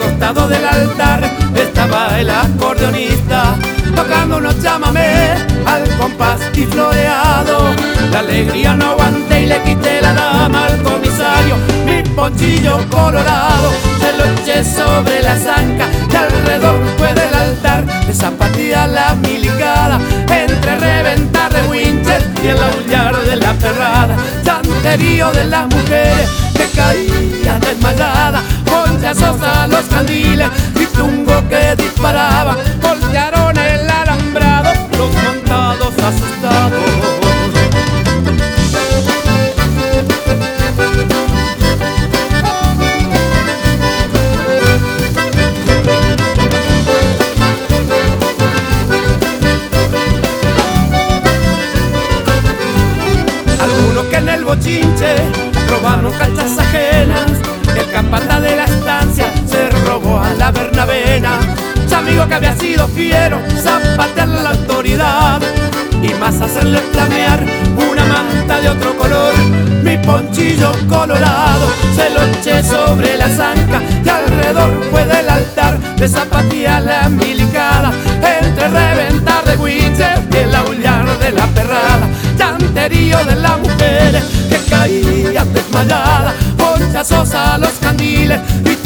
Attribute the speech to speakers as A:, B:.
A: costado del altar estaba el acordeonista, tocando unos chamamé al compás y floreado. La alegría no aguanté y le quité la dama al comisario, mi ponchillo colorado se lo eché sobre la zanca y alrededor fue del altar de zapatilla la milicada, entre reventar de winches y el aullar de la perrada, chanterío de las mujeres que caían desmayadas, ponchazos a los candiles y tungo que disparaba, voltearon el alambrado los montados asustados. Algunos que en el bochinche robaron calzas ajenas, el capataz de la estancia se robó a la Bernabena. Su amigo que había sido fiero, zapatear la autoridad y más hacerle flamear una manta de otro color. Mi ponchillo colorado se lo eché sobre la zanca y alrededor fue del altar de zapatilla la milicada, entre reventar de winches y el aullar de la perrada, chanterío de las mujeres que caían desmayadas, ponchazos a los candiles y